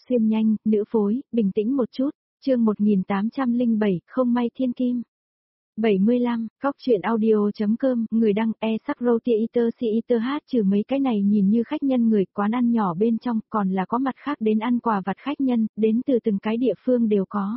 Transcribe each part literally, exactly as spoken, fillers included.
xuyên nhanh, nữ phối, bình tĩnh một chút, chương một nghìn tám trăm lẻ bảy, không may thiên kim. bảy mươi lăm, góc truyện audio.com, người đăng e sắc roti eater si eater hát trừ mấy cái này nhìn như khách nhân người quán ăn nhỏ bên trong còn là có mặt khác đến ăn quà vặt khách nhân, đến từ từng cái địa phương đều có.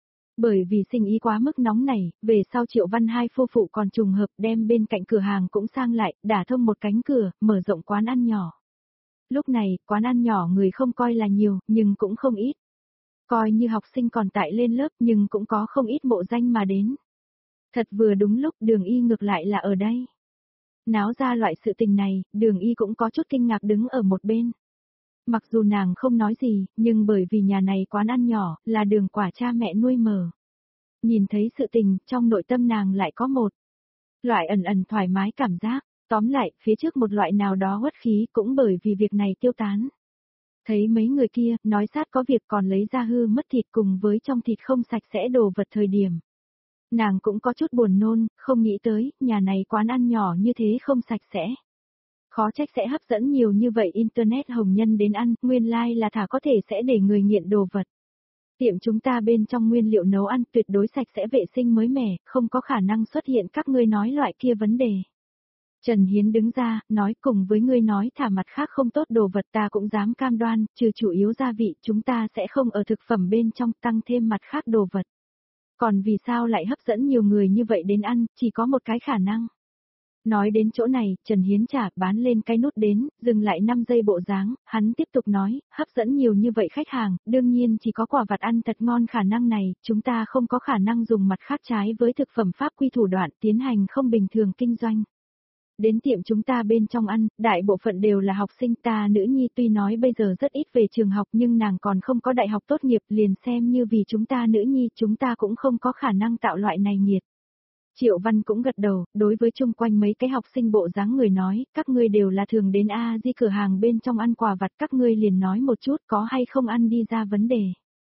Bởi vì sinh ý quá mức nóng này, về sau Triệu Văn hai phu phụ còn trùng hợp đem bên cạnh cửa hàng cũng sang lại, đả thông một cánh cửa, mở rộng quán ăn nhỏ. Lúc này, quán ăn nhỏ người không coi là nhiều, nhưng cũng không ít. Coi như học sinh còn tại lên lớp nhưng cũng có không ít mộ danh mà đến. Thật vừa đúng lúc Đường Y ngược lại là ở đây. Náo ra loại sự tình này, Đường Y cũng có chút kinh ngạc đứng ở một bên. Mặc dù nàng không nói gì, nhưng bởi vì nhà này quán ăn nhỏ, là Đường Quả cha mẹ nuôi mở. Nhìn thấy sự tình, trong nội tâm nàng lại có một loại ẩn ẩn thoải mái cảm giác, tóm lại, phía trước một loại nào đó uất khí cũng bởi vì việc này tiêu tán. Thấy mấy người kia, nói sát có việc còn lấy ra hư mất thịt cùng với trong thịt không sạch sẽ đồ vật thời điểm. Nàng cũng có chút buồn nôn, không nghĩ tới, nhà này quán ăn nhỏ như thế không sạch sẽ. Khó trách sẽ hấp dẫn nhiều như vậy internet hồng nhân đến ăn, nguyên lai like là thả có thể sẽ để người nghiện đồ vật. Tiệm chúng ta bên trong nguyên liệu nấu ăn tuyệt đối sạch sẽ vệ sinh mới mẻ, không có khả năng xuất hiện các ngươi nói loại kia vấn đề. Trần Hiến đứng ra, nói cùng với ngươi nói thả mặt khác không tốt đồ vật ta cũng dám cam đoan, trừ chủ yếu gia vị chúng ta sẽ không ở thực phẩm bên trong tăng thêm mặt khác đồ vật. Còn vì sao lại hấp dẫn nhiều người như vậy đến ăn, chỉ có một cái khả năng. Nói đến chỗ này, Trần Hiến trả bán lên cái nút đến, dừng lại năm giây bộ dáng, hắn tiếp tục nói, hấp dẫn nhiều như vậy khách hàng, đương nhiên chỉ có quả vặt ăn thật ngon khả năng này, chúng ta không có khả năng dùng mặt khác trái với thực phẩm pháp quy thủ đoạn tiến hành không bình thường kinh doanh. Đến tiệm chúng ta bên trong ăn, đại bộ phận đều là học sinh ta nữ nhi tuy nói bây giờ rất ít về trường học nhưng nàng còn không có đại học tốt nghiệp liền xem như vì chúng ta nữ nhi chúng ta cũng không có khả năng tạo loại này nhiệt. Triệu Văn cũng gật đầu, đối với chung quanh mấy cái học sinh bộ dáng người nói, các ngươi đều là thường đến A Di cửa hàng bên trong ăn quà vặt các ngươi liền nói một chút có hay không ăn đi ra vấn đề.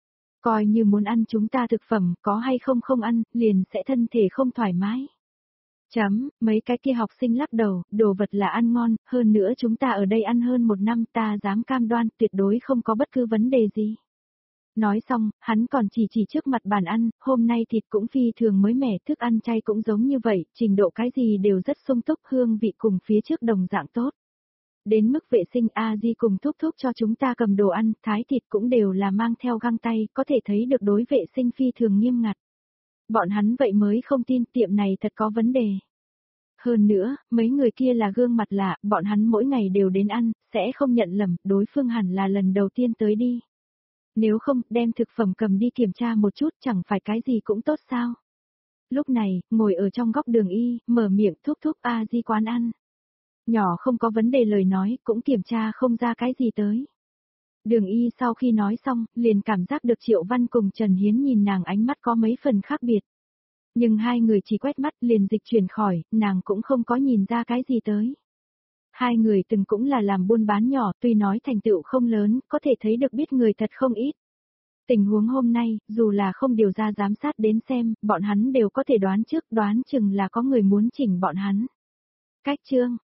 Coi như muốn ăn chúng ta thực phẩm, có hay không không ăn, liền sẽ thân thể không thoải mái. Chấm, mấy cái kia học sinh lắc đầu, đồ vật là ăn ngon, hơn nữa chúng ta ở đây ăn hơn một năm ta dám cam đoan tuyệt đối không có bất cứ vấn đề gì. Nói xong, hắn còn chỉ chỉ trước mặt bàn ăn, hôm nay thịt cũng phi thường mới mẻ, thức ăn chay cũng giống như vậy, trình độ cái gì đều rất sung túc hương vị cùng phía trước đồng dạng tốt. Đến mức vệ sinh A Di cùng thúc thúc cho chúng ta cầm đồ ăn, thái thịt cũng đều là mang theo găng tay, có thể thấy được đối vệ sinh phi thường nghiêm ngặt. Bọn hắn vậy mới không tin tiệm này thật có vấn đề. Hơn nữa, mấy người kia là gương mặt lạ, bọn hắn mỗi ngày đều đến ăn, sẽ không nhận lầm, đối phương hẳn là lần đầu tiên tới đi. Nếu không, đem thực phẩm cầm đi kiểm tra một chút chẳng phải cái gì cũng tốt sao. Lúc này, ngồi ở trong góc Đường Y, mở miệng thúc thúc A Di quán ăn. Nhỏ không có vấn đề lời nói, cũng kiểm tra không ra cái gì tới. Đường Y sau khi nói xong, liền cảm giác được Triệu Văn cùng Trần Hiến nhìn nàng ánh mắt có mấy phần khác biệt. Nhưng hai người chỉ quét mắt liền dịch chuyển khỏi, nàng cũng không có nhìn ra cái gì tới. Hai người từng cũng là làm buôn bán nhỏ, tuy nói thành tựu không lớn, có thể thấy được biết người thật không ít. Tình huống hôm nay, dù là không điều ra giám sát đến xem, bọn hắn đều có thể đoán trước đoán chừng là có người muốn chỉnh bọn hắn. Cách chương,